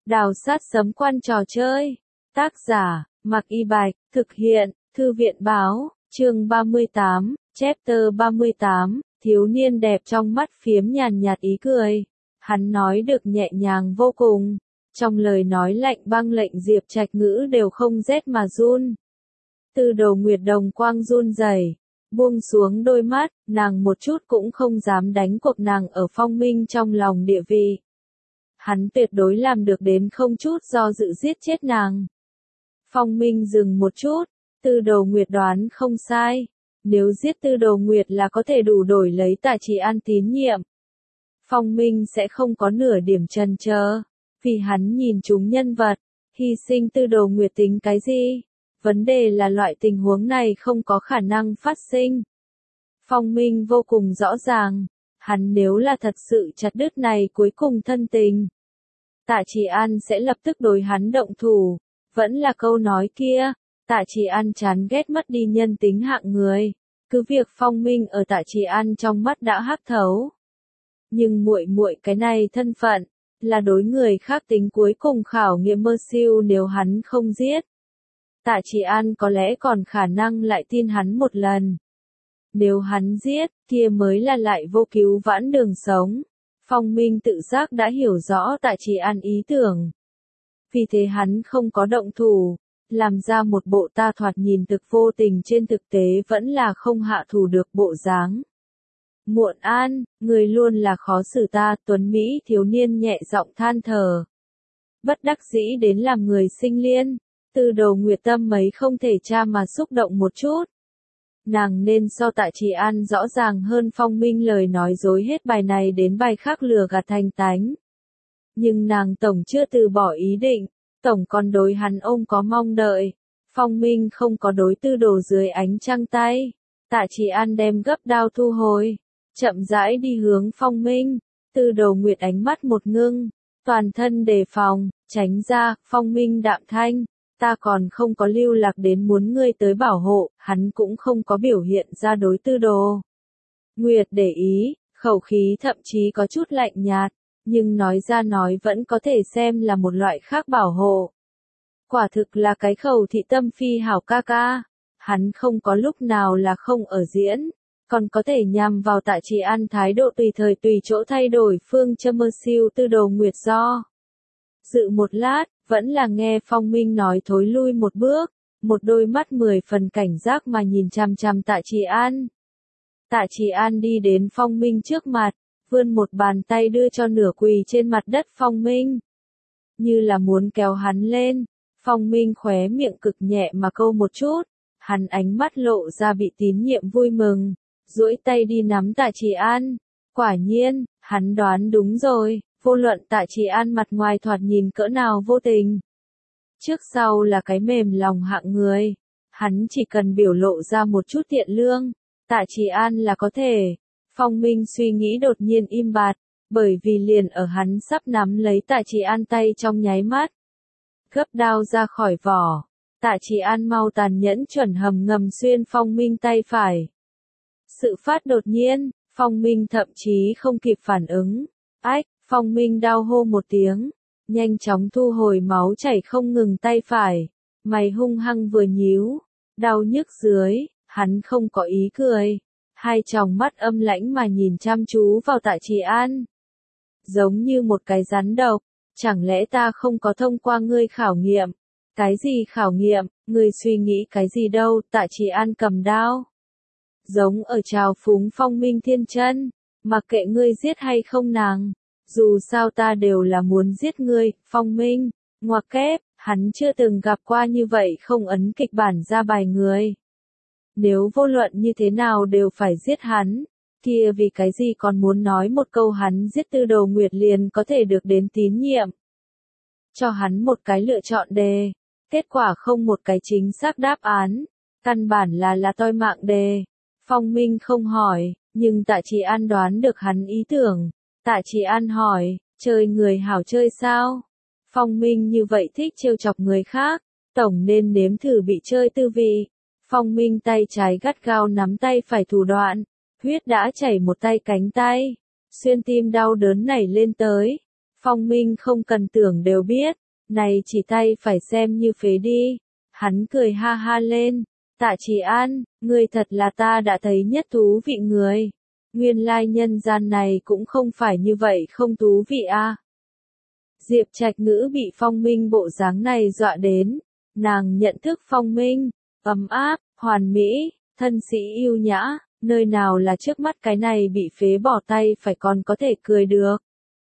Đào sát sấm quan trò chơi. Tác giả, Mạc Y Bạch, thực hiện, Thư viện báo, chương 38, chapter 38, thiếu niên đẹp trong mắt phiếm nhàn nhạt ý cười. Hắn nói được nhẹ nhàng vô cùng, trong lời nói lạnh băng lệnh Diệp Trạch ngữ đều không rét mà run. Tư Đồ Nguyệt đồng quang run rẩy, buông xuống đôi mắt, nàng một chút cũng không dám đánh cuộc nàng ở Phong Minh trong lòng địa vị. Hắn tuyệt đối làm được đến không chút do dự giết chết nàng. Phong Minh dừng một chút, Tư Đồ Nguyệt đoán không sai, nếu giết Tư Đồ Nguyệt là có thể đủ đổi lấy Tạ Trì An tín nhiệm. Phong Minh sẽ không có nửa điểm chần chờ, vì hắn nhìn chúng nhân vật, hy sinh Tư Đồ Nguyệt tính cái gì? Vấn đề là loại tình huống này không có khả năng phát sinh. Phong Minh vô cùng rõ ràng, hắn nếu là thật sự chặt đứt này cuối cùng thân tình, Tạ Trì An sẽ lập tức đối hắn động thủ. Vẫn là câu nói kia, Tạ Trì An chán ghét mất đi nhân tính hạng người. Cứ việc Phong Minh ở Tạ Trì An trong mắt đã hắc thấu. Nhưng muội muội cái này thân phận, là đối người khác tính cuối cùng khảo nghiệm mơ siêu nếu hắn không giết. Tạ Trì An có lẽ còn khả năng lại tin hắn một lần. Nếu hắn giết, kia mới là lại vô cứu vãn đường sống. Phong Minh tự giác đã hiểu rõ Tạ Trì An ý tưởng. Vì thế hắn không có động thủ, làm ra một bộ ta thoạt nhìn thực vô tình trên thực tế vẫn là không hạ thủ được bộ dáng. Muộn An, người luôn là khó xử ta, tuấn Mỹ thiếu niên nhẹ giọng than thở. Bất đắc dĩ đến làm người sinh liên, Tư Đồ Nguyệt tâm mấy không thể tra mà xúc động một chút. Nàng nên so Tạ Trì An rõ ràng hơn Phong Minh lời nói dối hết bài này đến bài khác lừa gạt thành tánh. Nhưng nàng tổng chưa từ bỏ ý định, tổng còn đối hắn ôm có mong đợi. Phong Minh không có đối Tư Đồ dưới ánh trăng tay. Tạ Trì An đem gấp đao thu hồi, chậm rãi đi hướng Phong Minh. Tư Đồ Nguyệt ánh mắt một ngưng, toàn thân đề phòng, tránh ra. Phong Minh đạm thanh, ta còn không có lưu lạc đến muốn ngươi tới bảo hộ. Hắn cũng không có biểu hiện ra đối Tư Đồ Nguyệt để ý, khẩu khí thậm chí có chút lạnh nhạt, nhưng nói ra nói vẫn có thể xem là một loại khác bảo hộ. Quả thực là cái khẩu thị tâm phi hảo ca ca. Hắn không có lúc nào là không ở diễn, còn có thể nhằm vào Tạ Trì An thái độ tùy thời tùy chỗ thay đổi phương châm mơ siêu Tư Đồ Nguyệt do. Dự một lát, vẫn là nghe Phong Minh nói thối lui một bước, một đôi mắt 10 phần cảnh giác mà nhìn chằm chằm Tạ Trì An. Tạ Trì An đi đến Phong Minh trước mặt, vươn một bàn tay đưa cho nửa quỳ trên mặt đất Phong Minh. Như là muốn kéo hắn lên, Phong Minh khóe miệng cực nhẹ mà câu một chút, hắn ánh mắt lộ ra bị tín nhiệm vui mừng, duỗi tay đi nắm Tạ Trì An. Quả nhiên, hắn đoán đúng rồi, vô luận Tạ Trì An mặt ngoài thoạt nhìn cỡ nào vô tình. Trước sau là cái mềm lòng hạng người, hắn chỉ cần biểu lộ ra một chút thiện lương, Tạ Trì An là có thể. Phong Minh suy nghĩ đột nhiên im bặt, bởi vì liền ở hắn sắp nắm lấy Tạ Trì An tay trong nháy mắt. Gấp đao ra khỏi vỏ, Tạ Trì An mau tàn nhẫn chuẩn hầm ngầm xuyên Phong Minh tay phải. Sự phát đột nhiên, Phong Minh thậm chí không kịp phản ứng. Ách, Phong Minh đau hô một tiếng, nhanh chóng thu hồi máu chảy không ngừng tay phải, mày hung hăng vừa nhíu, đau nhức dưới, hắn không có ý cười. Hai tròng mắt âm lãnh mà nhìn chăm chú vào Tạ Trì An. Giống như một cái rắn độc, chẳng lẽ ta không có thông qua ngươi khảo nghiệm? Cái gì khảo nghiệm, ngươi suy nghĩ cái gì đâu? Tạ Trì An cầm đao. Giống ở trào phúng Phong Minh thiên chân, mặc kệ ngươi giết hay không nàng. Dù sao ta đều là muốn giết ngươi, Phong Minh, ngoặc kép, hắn chưa từng gặp qua như vậy không ấn kịch bản ra bài người. Nếu vô luận như thế nào đều phải giết hắn, kia vì cái gì còn muốn nói một câu hắn giết Tư Đồ Nguyệt liền có thể được đến tín nhiệm. Cho hắn một cái lựa chọn đề, kết quả không một cái chính xác đáp án, căn bản là toi mạng đề. Phong Minh không hỏi, nhưng Tạ Trì An đoán được hắn ý tưởng. Tạ Trì An hỏi, chơi người hảo chơi sao? Phong Minh như vậy thích trêu chọc người khác, tổng nên nếm thử bị chơi tư vị. Phong Minh tay trái gắt gao nắm tay phải thủ đoạn, huyết đã chảy một tay cánh tay, xuyên tim đau đớn nảy lên tới. Phong Minh không cần tưởng đều biết, này chỉ tay phải xem như phế đi. Hắn cười ha ha lên, Tạ Trì An, ngươi thật là ta đã thấy nhất thú vị người. Nguyên lai nhân gian này cũng không phải như vậy không thú vị a. Diệp Trạch Ngữ bị Phong Minh bộ dáng này dọa đến, nàng nhận thức Phong Minh, ấm áp, hoàn mỹ, thân sĩ yêu nhã, nơi nào là trước mắt cái này bị phế bỏ tay phải còn có thể cười được.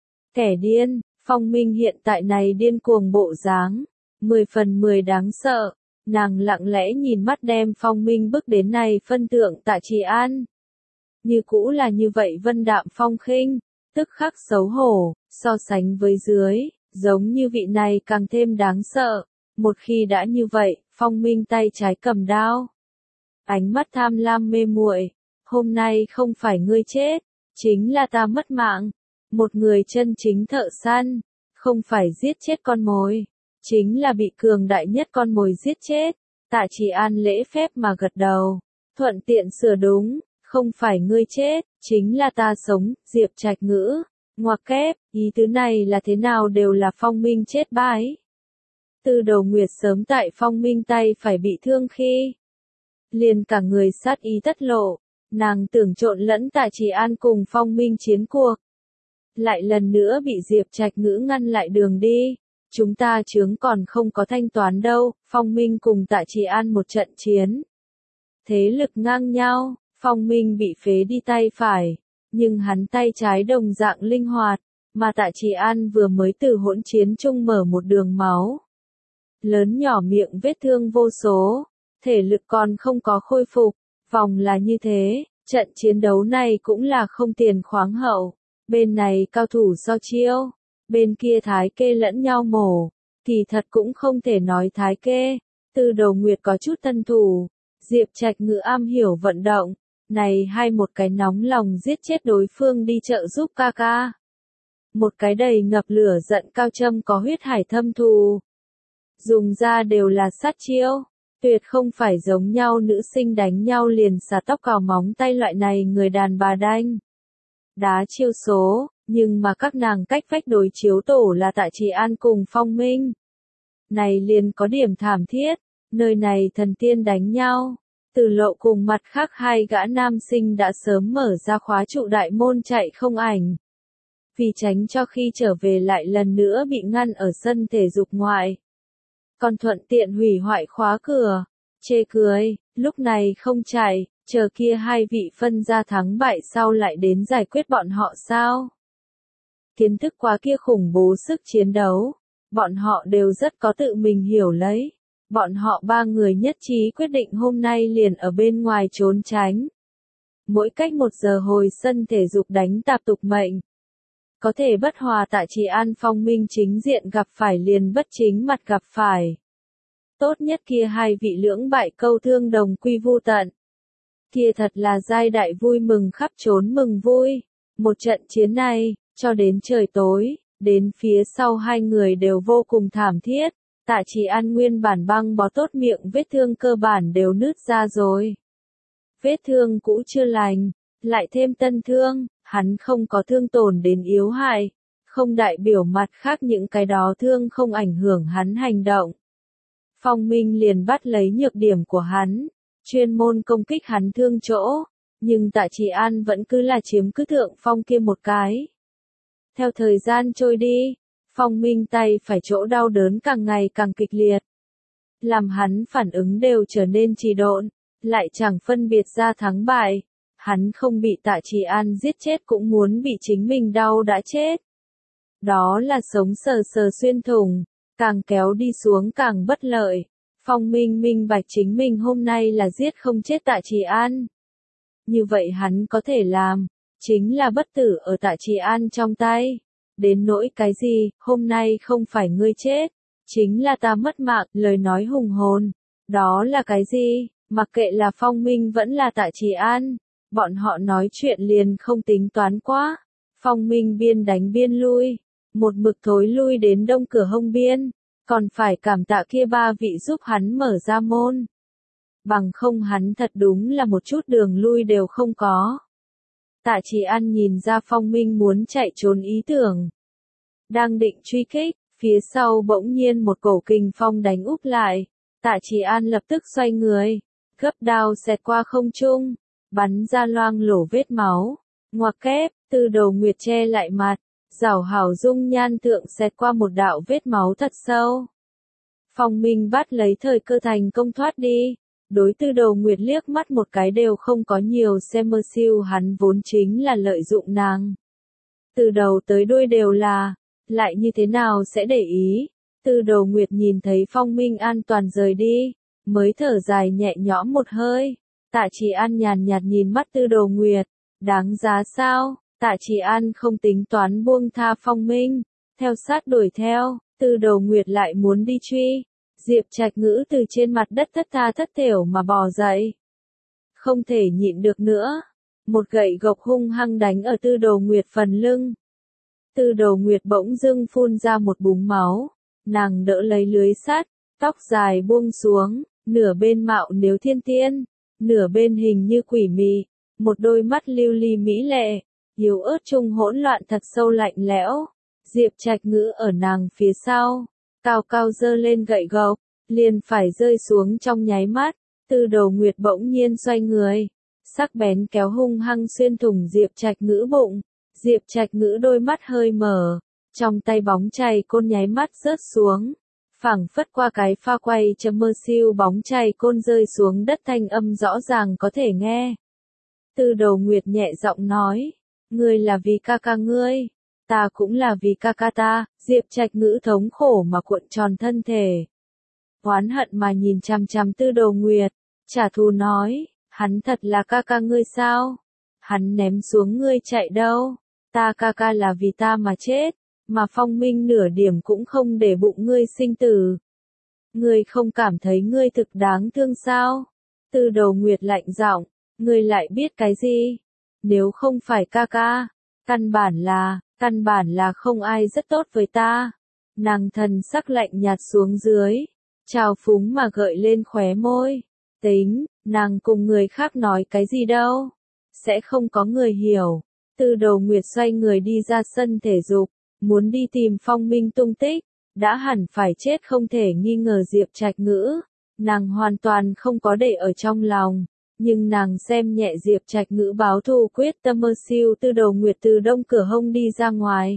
Kẻ điên, Phong Minh hiện tại này điên cuồng bộ dáng, 10 phần 10 đáng sợ, nàng lặng lẽ nhìn mắt đem Phong Minh bước đến này phân thượng Tạ Trì An. Như cũ là như vậy vân đạm phong khinh, tức khắc xấu hổ, so sánh với dưới, giống như vị này càng thêm đáng sợ. Một khi đã như vậy, Phong Minh tay trái cầm đao, ánh mắt tham lam mê muội, hôm nay không phải ngươi chết, chính là ta mất mạng. Một người chân chính thợ săn, không phải giết chết con mồi, chính là bị cường đại nhất con mồi giết chết. Tạ Trì An lễ phép mà gật đầu, thuận tiện sửa đúng, không phải ngươi chết, chính là ta sống. Diệp Trạch Ngữ, ngoặc kép, ý tứ này là thế nào đều là Phong Minh chết bái. Từ đầu nguyệt sớm tại Phong Minh tay phải bị thương khi, liền cả người sát ý tất lộ, nàng tưởng trộn lẫn Tạ Trì An cùng Phong Minh chiến cuộc. Lại lần nữa bị Diệp Trạch Ngữ ngăn lại đường đi, chúng ta chướng còn không có thanh toán đâu. Phong Minh cùng Tạ Trì An một trận chiến, thế lực ngang nhau, Phong Minh bị phế đi tay phải, nhưng hắn tay trái đồng dạng linh hoạt, mà Tạ Trì An vừa mới từ hỗn chiến chung mở một đường máu lớn nhỏ miệng vết thương vô số, thể lực còn không có khôi phục. Vòng là như thế, trận chiến đấu này cũng là không tiền khoáng hậu, bên này cao thủ so chiêu, bên kia thái kê lẫn nhau mổ, kỳ thật cũng không thể nói thái kê. Từ đầu nguyệt có chút tân thủ, Diệp Trạch Ngữ am hiểu vận động, này hai một cái nóng lòng giết chết đối phương đi trợ giúp ca ca. Một cái đầy ngập lửa giận cao châm có huyết hải thâm thù. Dùng ra đều là sát chiêu, tuyệt không phải giống nhau nữ sinh đánh nhau liền xả tóc cào móng tay loại này người đàn bà đanh đá chiêu số, nhưng mà các nàng cách vách đối chiếu tổ là Tạ Trì An cùng Phong Minh. Này liền có điểm thảm thiết, nơi này thần tiên đánh nhau. Từ Lộ cùng mặt khác hai gã nam sinh đã sớm mở ra khóa trụ đại môn chạy không ảnh. Vì tránh cho khi trở về lại lần nữa bị ngăn ở sân thể dục ngoại. Còn thuận tiện hủy hoại khóa cửa. Chê cười, lúc này không chạy, chờ kia hai vị phân ra thắng bại sau lại đến giải quyết bọn họ sao? Kiến thức quá kia khủng bố sức chiến đấu, bọn họ đều rất có tự mình hiểu lấy. Bọn họ ba người nhất trí quyết định hôm nay liền ở bên ngoài trốn tránh. Mỗi cách 1 giờ hồi sân thể dục đánh tạp tục mệnh. Có thể bất hòa Tạ Trì An Phong Minh chính diện gặp phải liền bất chính mặt gặp phải. Tốt nhất kia hai vị lưỡng bại câu thương đồng quy vu tận. Kia thật là giai đại vui mừng khắp trốn mừng vui. Một trận chiến này, cho đến trời tối, đến phía sau hai người đều vô cùng thảm thiết. Tạ Trì An nguyên bản băng bó tốt miệng vết thương cơ bản đều nứt ra rồi. Vết thương cũ chưa lành, lại thêm tân thương, hắn không có thương tổn đến yếu hại, không đại biểu mặt khác những cái đó thương không ảnh hưởng hắn hành động. Phong Minh liền bắt lấy nhược điểm của hắn, chuyên môn công kích hắn thương chỗ, nhưng Tạ Trì An vẫn cứ là chiếm cứ thượng phong kia một cái. Theo thời gian trôi đi, Phong Minh tay phải chỗ đau đớn càng ngày càng kịch liệt. Làm hắn phản ứng đều trở nên trì độn, lại chẳng phân biệt ra thắng bại. Hắn không bị Tạ Trì An giết chết cũng muốn bị chính mình đau đã chết. Đó là sống sờ sờ xuyên thủng, càng kéo đi xuống càng bất lợi. Phong Minh minh bạch chính mình hôm nay là giết không chết Tạ Trì An. Như vậy hắn có thể làm, chính là bất tử ở Tạ Trì An trong tay. Đến nỗi cái gì, hôm nay không phải ngươi chết, chính là ta mất mạng, lời nói hùng hồn. Đó là cái gì, mặc kệ là Phong Minh vẫn là Tạ Trì An, bọn họ nói chuyện liền không tính toán quá. Phong Minh biên đánh biên lui, một mực thối lui đến đông cửa hông biên, còn phải cảm tạ kia ba vị giúp hắn mở ra môn. Bằng không hắn thật đúng là một chút đường lui đều không có. Tạ Trì An nhìn ra Phong Minh muốn chạy trốn ý tưởng. Đang định truy kích, phía sau bỗng nhiên một cổ kình phong đánh úp lại. Tạ Trì An lập tức xoay người, gấp đao xẹt qua không trung, bắn ra loang lổ vết máu. Ngoặc kép, Tư Đồ Nguyệt che lại mặt, rảo hảo dung nhan thượng xẹt qua một đạo vết máu thật sâu. Phong Minh bắt lấy thời cơ thành công thoát đi. Đối Tư Đồ Nguyệt liếc mắt một cái đều không có nhiều xem mơ siêu, hắn vốn chính là lợi dụng nàng. Từ đầu tới đuôi đều là, lại như thế nào sẽ để ý. Tư Đồ Nguyệt nhìn thấy Phong Minh an toàn rời đi, mới thở dài nhẹ nhõm một hơi. Tạ Trì An nhàn nhạt nhìn mắt Tư Đồ Nguyệt, đáng giá sao? Tạ Trì An không tính toán buông tha Phong Minh, theo sát đuổi theo. Tư Đồ Nguyệt lại muốn đi truy. Diệp Trạch Ngữ từ trên mặt đất thất tha thất thểu mà bò dậy. Không thể nhịn được nữa. Một gậy gộc hung hăng đánh ở Tư Đồ Nguyệt phần lưng. Tư Đồ Nguyệt bỗng dưng phun ra một búng máu. Nàng đỡ lấy lưới sắt, tóc dài buông xuống, nửa bên mạo nếu thiên tiên, nửa bên hình như quỷ mị, một đôi mắt lưu ly mỹ lệ, yếu ớt trung hỗn loạn thật sâu lạnh lẽo. Diệp Trạch Ngữ ở nàng phía sau, cao cao giơ lên gậy gộc, liền phải rơi xuống trong nháy mắt. Tư Đồ Nguyệt bỗng nhiên xoay người, sắc bén kéo hung hăng xuyên thủng Diệp Trạch Ngữ bụng. Diệp Trạch Ngữ đôi mắt hơi mở, trong tay bóng chày côn nháy mắt rớt xuống, phảng phất qua cái pha quay châm mơ siêu, bóng chày côn rơi xuống đất thanh âm rõ ràng có thể nghe. Tư Đồ Nguyệt nhẹ giọng nói, ngươi là vì ca ca ngươi, ta cũng là vì ca ca ta. Diệp Trạch Ngữ thống khổ mà cuộn tròn thân thể, oán hận mà nhìn chằm chằm Tư Đồ Nguyệt, trả thù nói, hắn thật là ca ca ngươi sao? Hắn ném xuống ngươi chạy đâu? Ta ca ca là vì ta mà chết, mà Phong Minh nửa điểm cũng không để bụng ngươi sinh tử. Ngươi không cảm thấy ngươi thực đáng thương sao? Tư Đồ Nguyệt lạnh giọng, ngươi lại biết cái gì? Nếu không phải ca ca, căn bản là không ai rất tốt với ta. Nàng thần sắc lạnh nhạt xuống dưới, trào phúng mà gợi lên khóe môi. Tính, nàng cùng người khác nói cái gì đâu, sẽ không có người hiểu. Tư Đồ Nguyệt xoay người đi ra sân thể dục, muốn đi tìm Phong Minh tung tích, đã hẳn phải chết không thể nghi ngờ Diệp Trạch Ngữ. Nàng hoàn toàn không có để ở trong lòng, nhưng nàng xem nhẹ Diệp Trạch Ngữ báo thù quyết tâm mơ siêu. Tư Đồ Nguyệt từ đông cửa hông đi ra ngoài.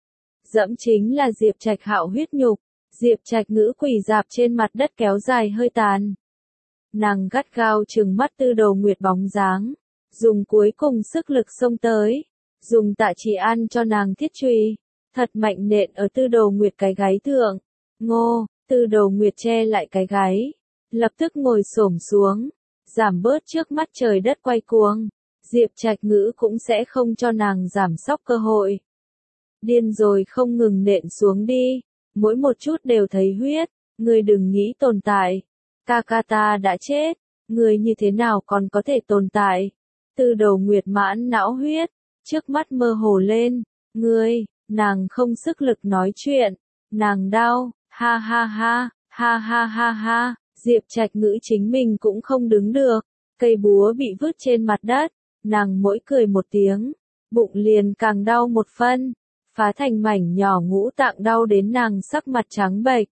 Dẫm chính là Diệp Trạch Hạo huyết nhục, Diệp Trạch Ngữ quỳ rạp trên mặt đất kéo dài hơi tàn. Nàng gắt gao trừng mắt Tư Đồ Nguyệt bóng dáng, dùng cuối cùng sức lực xông tới, dùng Tạ Trì An cho nàng thiết chùy, thật mạnh nện ở Tư Đồ Nguyệt cái gáy thượng. Ngô, Tư Đồ Nguyệt che lại cái gáy, lập tức ngồi xổm xuống, giảm bớt trước mắt trời đất quay cuồng. Diệp Trạch Ngữ cũng sẽ không cho nàng giảm sóc cơ hội. Điên rồi không ngừng nện xuống đi, mỗi một chút đều thấy huyết, ngươi đừng nghĩ tồn tại. Ca ca ta đã chết, ngươi như thế nào còn có thể tồn tại? Tư Đồ Nguyệt mãn não huyết, trước mắt mơ hồ lên, ngươi, nàng không sức lực nói chuyện, nàng đau, ha ha ha, ha ha ha ha. Diệp Trạch Ngữ chính mình cũng không đứng được, cây búa bị vứt trên mặt đất, nàng mỗi cười một tiếng, bụng liền càng đau một phân, phá thành mảnh nhỏ, ngũ tạng đau đến nàng sắc mặt trắng bệch.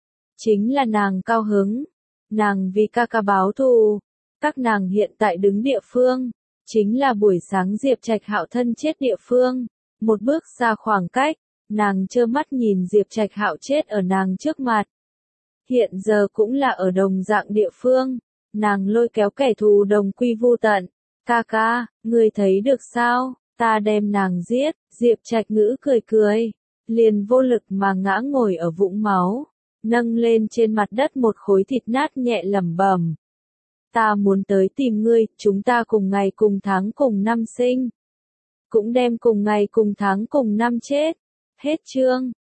Chính là nàng cao hứng, nàng vì ca ca báo thù. Các nàng hiện tại đứng địa phương, chính là buổi sáng Diệp Trạch Hạo thân chết địa phương. Một bước xa khoảng cách, nàng trơ mắt nhìn Diệp Trạch Hạo chết ở nàng trước mặt. Hiện giờ cũng là ở đồng dạng địa phương, nàng lôi kéo kẻ thù đồng quy vu tận. Ca ca, ngươi thấy được sao, ta đem nàng giết. Diệp Trạch Ngữ cười cười, liền vô lực mà ngã ngồi ở vũng máu, nâng lên trên mặt đất một khối thịt nát nhẹ lẩm bẩm. Ta muốn tới tìm ngươi, chúng ta cùng ngày cùng tháng cùng năm sinh, cũng đem cùng ngày cùng tháng cùng năm chết. Hết chương.